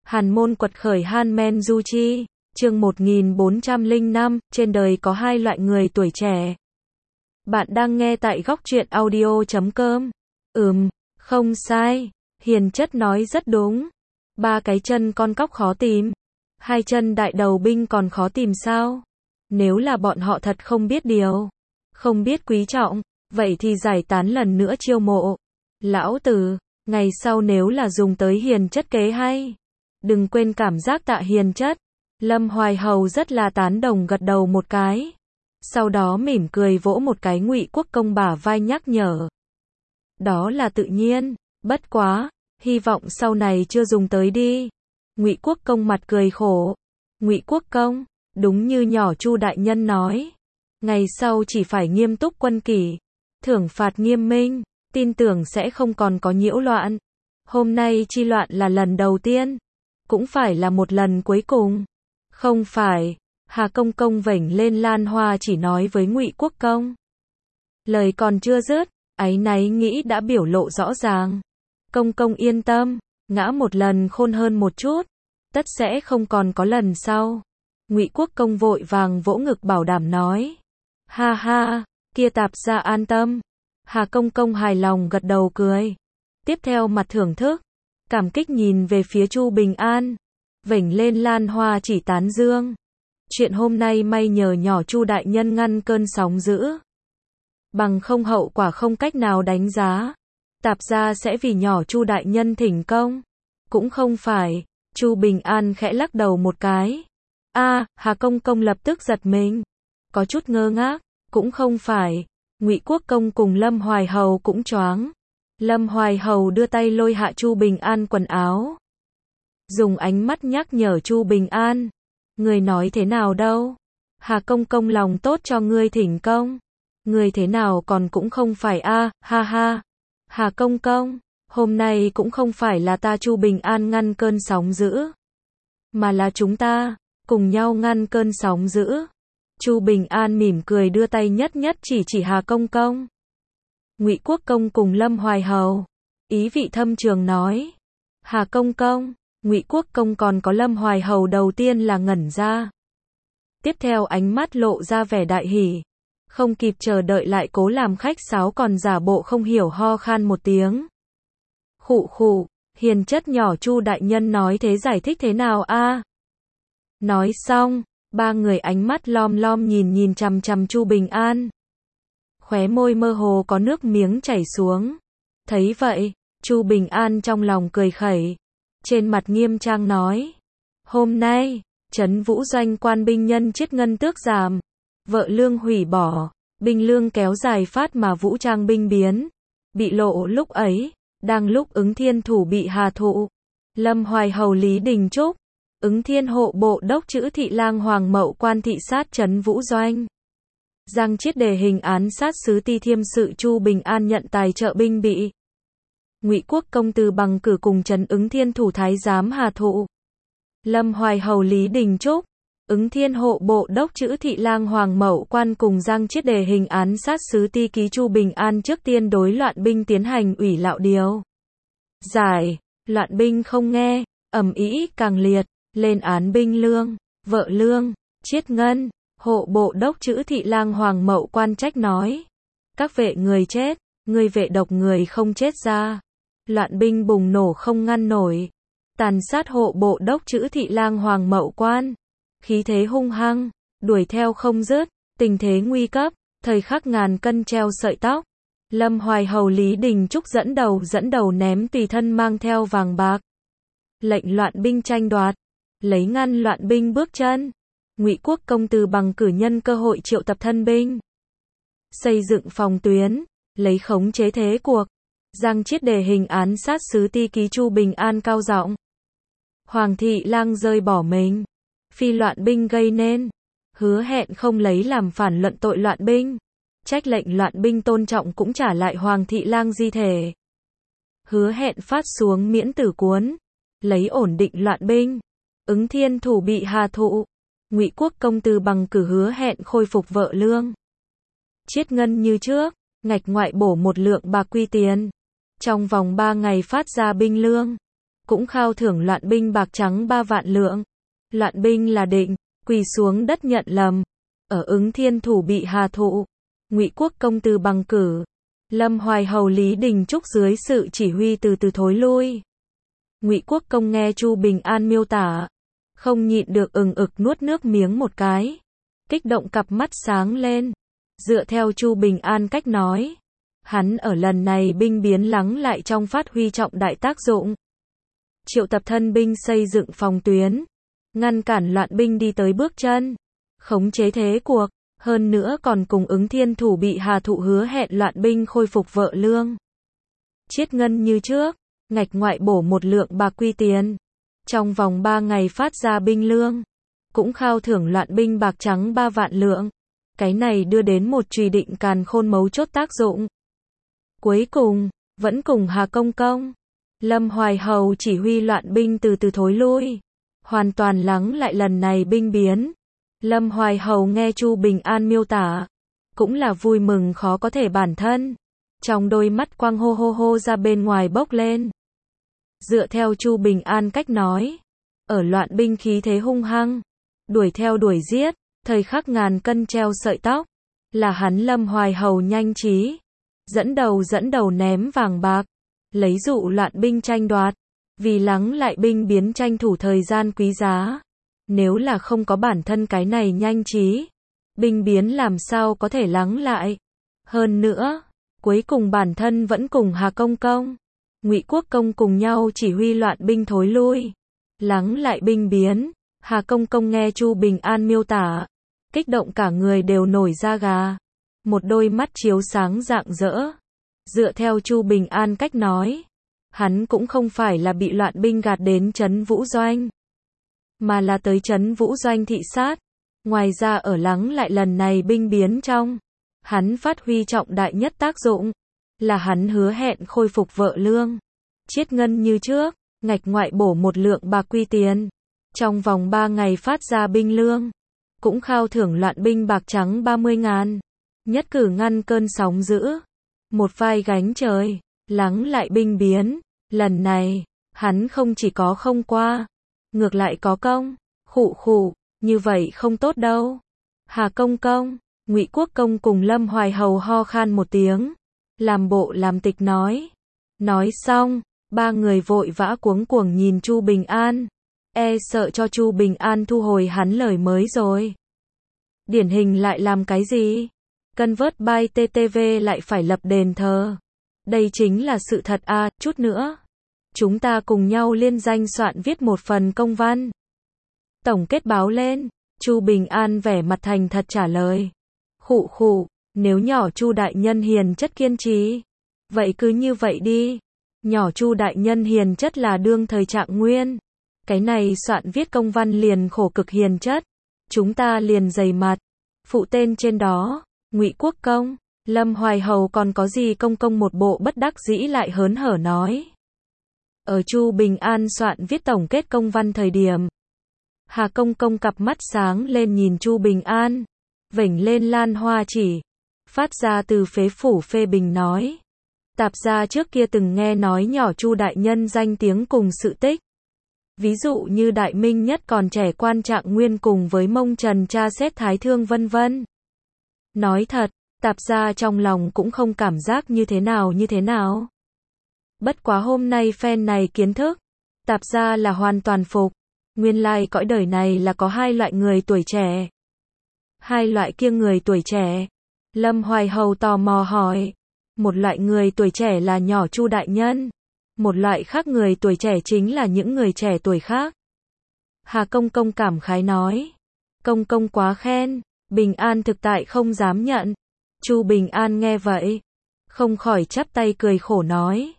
Hàn môn quật khởi Han Men Du Chi, chương 1405, trên đời có hai loại người tuổi trẻ. Bạn đang nghe tại góc truyện audio.com. Không sai, Hiền Chất nói rất đúng. Ba cái chân con cóc khó tìm. Hai chân đại đầu binh còn khó tìm sao? Nếu là bọn họ thật không biết điều, không biết quý trọng, vậy thì giải tán lần nữa chiêu mộ. Lão tử, ngày sau nếu là dùng tới Hiền Chất kế hay, đừng quên cảm giác tạ Hiền Chất. Lâm Hoài Hầu rất là tán đồng gật đầu một cái. Sau đó mỉm cười vỗ một cái Ngụy Quốc Công bả vai nhắc nhở. Đó là tự nhiên, bất quá, hy vọng sau này chưa dùng tới đi. Ngụy Quốc Công mặt cười khổ. Ngụy Quốc Công, đúng như nhỏ Chu đại nhân nói, ngày sau chỉ phải nghiêm túc quân kỷ, thưởng phạt nghiêm minh, tin tưởng sẽ không còn có nhiễu loạn. Hôm nay chi loạn là lần đầu tiên, cũng phải là một lần cuối cùng. Không phải, Hà Công Công vểnh lên lan hoa chỉ nói với Ngụy Quốc Công. Lời còn chưa dứt, áy náy nghĩ đã biểu lộ rõ ràng. Công công yên tâm, ngã một lần khôn hơn một chút, tất sẽ không còn có lần sau. Ngụy Quốc Công vội vàng vỗ ngực bảo đảm nói. Ha ha, kia Tạp gia an tâm. Hà Công Công hài lòng gật đầu cười. Tiếp theo mặt thưởng thức, cảm kích nhìn về phía Chu Bình An, vểnh lên lan hoa chỉ tán dương. Chuyện hôm nay may nhờ nhỏ Chu đại nhân ngăn cơn sóng dữ, bằng không hậu quả không cách nào đánh giá. Tạp gia sẽ vì nhỏ Chu đại nhân thỉnh công. Cũng không phải. Chu Bình An khẽ lắc đầu một cái. Hà Công Công lập tức giật mình, có chút ngơ ngác. Cũng không phải. Ngụy Quốc Công cùng Lâm Hoài Hầu cũng choáng. Lâm Hoài Hầu đưa tay lôi hạ Chu Bình An quần áo, dùng ánh mắt nhắc nhở Chu Bình An. Người nói thế nào đâu? Hà Công Công lòng tốt cho ngươi thỉnh công. Người thế nào còn cũng không phải ha ha. Hà Công Công, hôm nay cũng không phải là ta Chu Bình An ngăn cơn sóng dữ, mà là chúng ta, cùng nhau ngăn cơn sóng dữ. Chu Bình An mỉm cười đưa tay nhất chỉ Hà Công Công. Ngụy Quốc Công cùng Lâm Hoài Hầu, ý vị thâm trường nói. Hà Công Công, Ngụy Quốc Công còn có Lâm Hoài Hầu đầu tiên là ngẩn ra. Tiếp theo ánh mắt lộ ra vẻ đại hỉ. Không kịp chờ đợi lại cố làm khách sáo còn giả bộ không hiểu ho khan một tiếng. Khụ, Hiền Chất nhỏ Chu đại nhân nói thế giải thích thế nào a? Nói xong, ba người ánh mắt lom nhìn chằm chằm Chu Bình An. Khóe môi mơ hồ có nước miếng chảy xuống. Thấy vậy, Chu Bình An trong lòng cười khẩy, trên mặt nghiêm trang nói. Hôm nay, Trấn Vũ Doanh quan binh nhân chiết ngân tước giảm, vợ lương hủy bỏ, binh lương kéo dài phát mà vũ trang binh biến. Bị lộ lúc ấy, đang lúc Ứng Thiên Thủ bị hà thụ. Lâm Hoài Hầu Lý Đình Trúc, Ứng Thiên hộ bộ đốc chữ thị lang Hoàng Mậu quan thị sát Trấn Vũ Doanh. Giang Chiết đề hình án sát sứ ti thiêm sự Chu Bình An nhận tài trợ binh bị Ngụy Quốc Công từ bằng cử cùng trấn Ứng Thiên Thủ thái giám hà thụ. Lâm Hoài Hầu Lý Đình Trúc, Ứng Thiên hộ bộ đốc chữ thị lang Hoàng Mậu quan cùng Giang Chiết đề hình án sát sứ ti ký Chu Bình An trước tiên đối loạn binh tiến hành ủy lạo điều giải. Loạn binh không nghe, ầm ĩ càng liệt, lên án binh lương, vợ lương, chiết ngân. Hộ bộ đốc chữ thị lang Hoàng Mậu quan trách nói. Các vệ người chết, người vệ độc người không chết ra. Loạn binh bùng nổ không ngăn nổi. Tàn sát hộ bộ đốc chữ thị lang Hoàng Mậu quan. Khí thế hung hăng, đuổi theo không dứt, tình thế nguy cấp, thời khắc ngàn cân treo sợi tóc. Lâm Hoài Hầu Lý Đình Trúc dẫn đầu ném tùy thân mang theo vàng bạc. Lệnh loạn binh tranh đoạt, lấy ngăn loạn binh bước chân. Ngụy Quốc Công từ bằng cử nhân cơ hội triệu tập thân binh, xây dựng phòng tuyến, lấy khống chế thế cuộc. Giang Chiết đề hình án sát sứ ti ký Chu Bình An cao giọng. Hoàng thị lang rơi bỏ mình, phi loạn binh gây nên, hứa hẹn không lấy làm phản luận tội loạn binh, trách lệnh loạn binh tôn trọng cũng trả lại Hoàng thị lang di thể, hứa hẹn phát xuống miễn tử cuốn, lấy ổn định loạn binh. Ứng Thiên Thủ bị hà thụ. Ngụy Quốc Công từ bằng cử hứa hẹn khôi phục vợ lương, chiết ngân như trước, ngạch ngoại bổ 1 lượng bạc quy tiền, trong vòng 3 ngày phát ra binh lương. cũng khao thưởng loạn binh bạc trắng 3 vạn lượng. Loạn binh là định, quỳ xuống đất nhận lầm. Ở Ứng Thiên thủ bị hà thụ. Ngụy Quốc công từ bằng cử. Lâm Hoài hầu Lý Đình Trúc dưới sự chỉ huy từ từ thối lui. Ngụy Quốc công nghe Chu Bình An miêu tả, không nhịn được ực nuốt nước miếng một cái. Kích động cặp mắt sáng lên. Dựa theo Chu Bình An cách nói, hắn ở lần này binh biến lắng lại trong phát huy trọng đại tác dụng. Triệu tập thân binh xây dựng phòng tuyến, ngăn cản loạn binh đi tới bước chân, khống chế thế cuộc, hơn nữa còn cùng Ứng Thiên thủ bị hà thụ hứa hẹn loạn binh khôi phục vợ lương. Chiết ngân như trước, ngạch ngoại bổ 1 lượng bạc quy tiền. Trong vòng 3 ngày phát ra binh lương, cũng khao thưởng loạn binh bạc trắng 3 vạn lượng. Cái này đưa đến một truy định càn khôn mấu chốt tác dụng. Cuối cùng, vẫn cùng Hà Công Công, Lâm Hoài hầu chỉ huy loạn binh từ từ thối lui, hoàn toàn lắng lại lần này binh biến. Lâm Hoài hầu nghe Chu Bình An miêu tả, cũng là vui mừng khó có thể bản thân. Trong đôi mắt quang hô hô hô ra bên ngoài bốc lên. Dựa theo Chu Bình An cách nói, ở loạn binh khí thế hung hăng, đuổi theo đuổi giết, thời khắc ngàn cân treo sợi tóc, là hắn Lâm Hoài hầu nhanh trí, dẫn đầu ném vàng bạc, lấy dụ loạn binh tranh đoạt, vì lắng lại binh biến tranh thủ thời gian quý giá. Nếu là không có bản thân cái này nhanh trí, binh biến làm sao có thể lắng lại. Hơn nữa, cuối cùng bản thân vẫn cùng Hà Công Công, Ngụy Quốc công cùng nhau chỉ huy loạn binh thối lui, lắng lại binh biến. Hà Công Công nghe Chu Bình An miêu tả, kích động cả người đều nổi da gà, một đôi mắt chiếu sáng rạng rỡ. Dựa theo Chu Bình An cách nói, hắn cũng không phải là bị loạn binh gạt đến trấn Vũ Doanh, mà là tới trấn Vũ Doanh thị sát. Ngoài ra ở lắng lại lần này binh biến trong, hắn phát huy trọng đại nhất tác dụng, là hắn hứa hẹn khôi phục vợ lương, chiết ngân như trước, ngạch ngoại bổ 1 lượng bạc quy tiền. Trong vòng 3 ngày phát ra binh lương, cũng khao thưởng loạn binh bạc trắng 30.000. Nhất cử ngăn cơn sóng dữ, một vai gánh trời, lắng lại binh biến. Lần này, hắn không chỉ có không qua, ngược lại có công. Khụ, như vậy không tốt đâu. Hà Công Công, Ngụy Quốc công cùng Lâm Hoài hầu ho khan một tiếng, làm bộ làm tịch nói. Nói xong, 3 người vội vã cuống cuồng nhìn Chu Bình An, sợ cho Chu Bình An thu hồi hắn lời mới rồi. Điển hình lại làm cái gì? Cân vớt bai TTV lại phải lập đền thờ. Đây chính là sự thật à, chút nữa. Chúng ta cùng nhau liên danh soạn viết một phần công văn. Tổng kết báo lên, Chu Bình An vẻ mặt thành thật trả lời. Khụ, nếu nhỏ Chu đại nhân hiền chất kiên trì, vậy cứ như vậy đi. Nhỏ Chu đại nhân hiền chất là đương thời Trạng Nguyên. Cái này soạn viết công văn liền khổ cực hiền chất. Chúng ta liền dày mặt. Phụ tên trên đó, Ngụy Quốc công, Lâm Hoài hầu còn có gì công công một bộ bất đắc dĩ lại hớn hở nói. Ở Chu Bình An soạn viết tổng kết công văn thời điểm, Hà Công Công cặp mắt sáng lên nhìn Chu Bình An, vểnh lên lan hoa chỉ, phát ra từ phế phủ phê bình nói. Tạp gia trước kia từng nghe nói nhỏ Chu đại nhân danh tiếng cùng sự tích. Ví dụ như Đại Minh nhất còn trẻ quan Trạng Nguyên cùng với Mông Trần tra xét Thái Thương vân vân. Nói thật, tạp gia trong lòng cũng không cảm giác như thế nào. Bất quá hôm nay phen này kiến thức, tạp gia là hoàn toàn phục. Nguyên lai cõi đời này là có 2 loại người tuổi trẻ. 2 loại kia người tuổi trẻ. Lâm Hoài hầu tò mò hỏi. Một loại người tuổi trẻ là nhỏ Chu đại nhân. Một loại khác người tuổi trẻ chính là những người trẻ tuổi khác. Hà Công Công cảm khái nói. Công công quá khen, Bình An thực tại không dám nhận. Chu Bình An nghe vậy, không khỏi chắp tay cười khổ nói.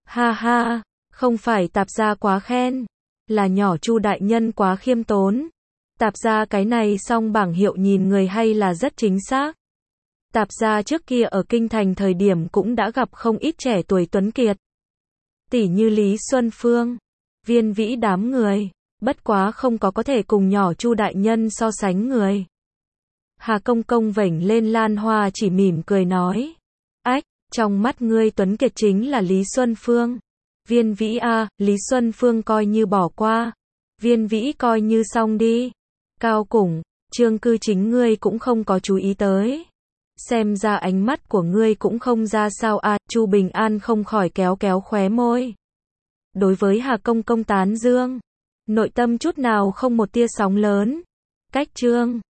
Ha, không phải tạp gia quá khen, là nhỏ Chu đại nhân quá khiêm tốn. Tạp gia cái này song bảng hiệu nhìn người hay là rất chính xác. Tạp gia trước kia ở kinh thành thời điểm cũng đã gặp không ít trẻ tuổi tuấn kiệt. Tỷ như Lý Xuân Phương, Viên Vĩ đám người, bất quá không có thể cùng nhỏ Chu đại nhân so sánh người. Hà Công Công vểnh lên lan hoa chỉ mỉm cười nói. Ách, trong mắt ngươi tuấn kiệt chính là Lý Xuân Phương. Viên Vĩ a, Lý Xuân Phương coi như bỏ qua. Viên Vĩ coi như xong đi. Cao Củng, Trương Cư Chính ngươi cũng không có chú ý tới. Xem ra ánh mắt của ngươi cũng không ra sao à, Chu Bình An không khỏi kéo kéo khóe môi. Đối với Hà Công Công tán dương, nội tâm chút nào không một tia sóng lớn. Cách Trương